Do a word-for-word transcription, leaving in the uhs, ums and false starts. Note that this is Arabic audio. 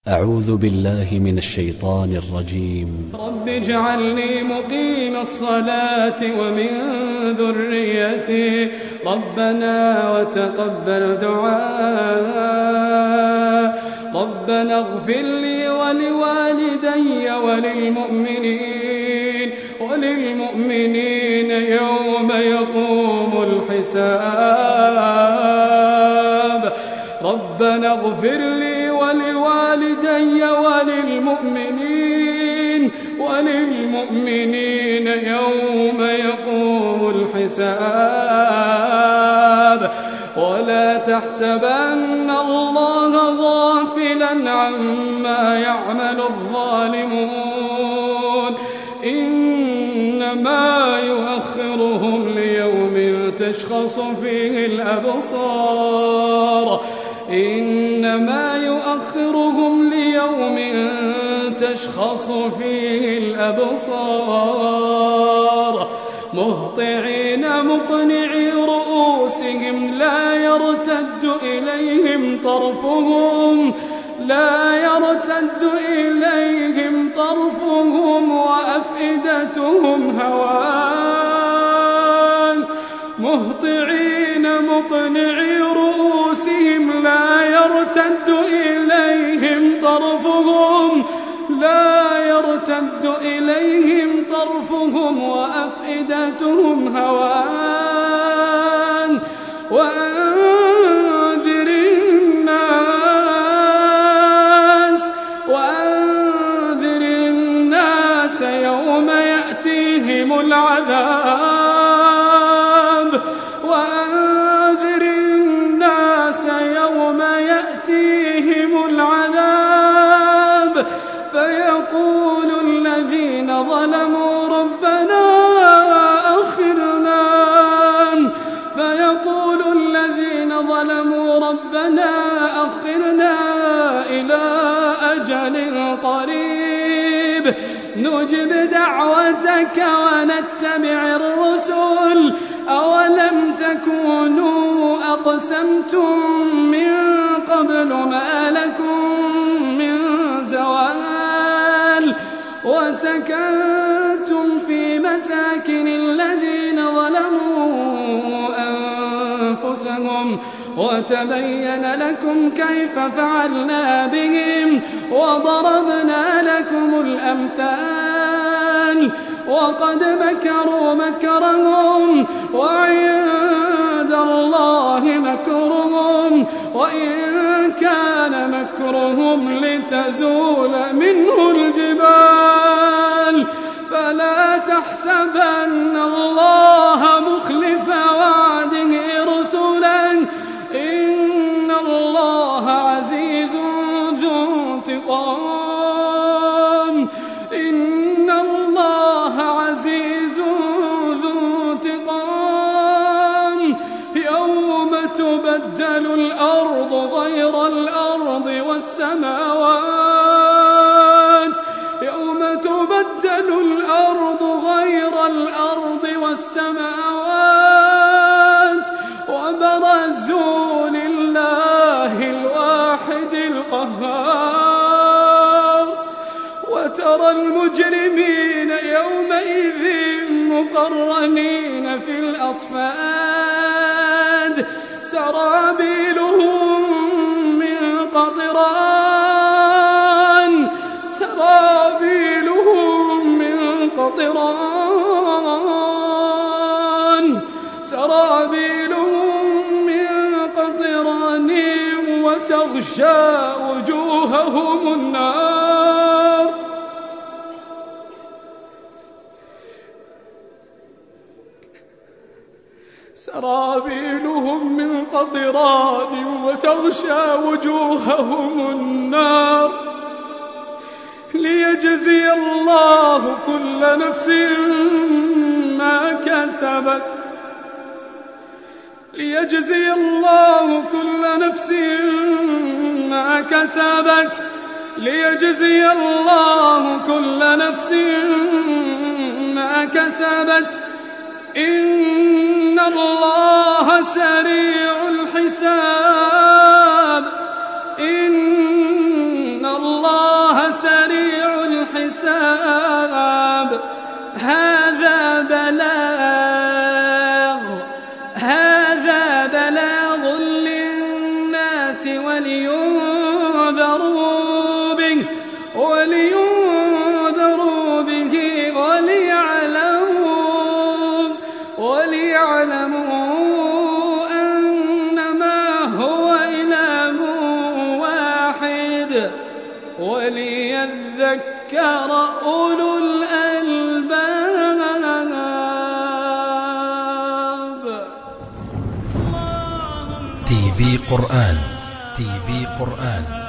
أعوذ بالله من الشيطان الرجيم. رب اجعلني مقيم الصلاة ومن ذريتي ربنا وتقبل دعاء ربنا اغفر لي ولوالدي وللمؤمنين وللمؤمنين يوم يقوم الحساب ربنا اغفر لي ولوالدي وللمؤمنين وللمؤمنين يوم يقوم الحساب ولا تحسبن الله غافلا عما يعمل الظالمون إنما يؤخرهم ليوم تشخص فيه الأبصار إنما يؤخرهم ليوم تشخص فيه الأبصار مهطعين مقنعي رؤوسهم لا يرتد إليهم طرفهم لا يرتد إليهم طرفهم وأفئدتهم هوان مهطعين مقنعي رؤوسهم لا يرتد إليهم طرفهم لا يرتد إليهم طرفهم وأفئدتهم هوان وأنذر الناس وأنذر الناس يوم يأتيهم العذاب وأنذر الناس يوم يأتيهم العذاب فيقول الذين ظلموا ربنا أخرنا فيقول الذين ظلموا ربنا أخرنا إلى أجل قريب نجب دعوتك ونتبع الرسل أولم تكونوا أقسمتم من قبل ما لكم من زوال وسكنتم في مساكن الذين ظلموا أنفسهم وتبين لكم كيف فعلنا بهم وضربنا لكم الأمثال وقد مكروا مكرهم وعند الله مكرهم وإن كان مكرهم لتزول منه الجبال فلا تحسبن الله مخلف وعده رسلا إن الله عزيز ذو انتقام إن الله عزيز ذو انتقام يوم تبدل الأرض غير الأرض والسماوات يوم تبدل الأرض غير الأرض والسماوات وبرزوا لله الواحد القهار وترى المجرمين يومئذ مقرنين في الأصفاد سرابيلهم من قطران سرابيلهم من قطران سرابيلهم من قطران وتغشى وجوههم النار سرابيلهم من قطران وتغشى وجوههم النار ليجزي الله كل نفس ما كسبت ليجزي الله كل نفس ما كسبت ليجزي الله كل نفس ما كسبت إن الله سريع الحساب إن الله الحساب. هذا بلاغ هذا بلاغ للناس ولينذروا به ولينذروا به وليعلموا وليعلموا أنما هو إله واحد وليذكر أولو الألباب. تي في قرآن تي في قرآن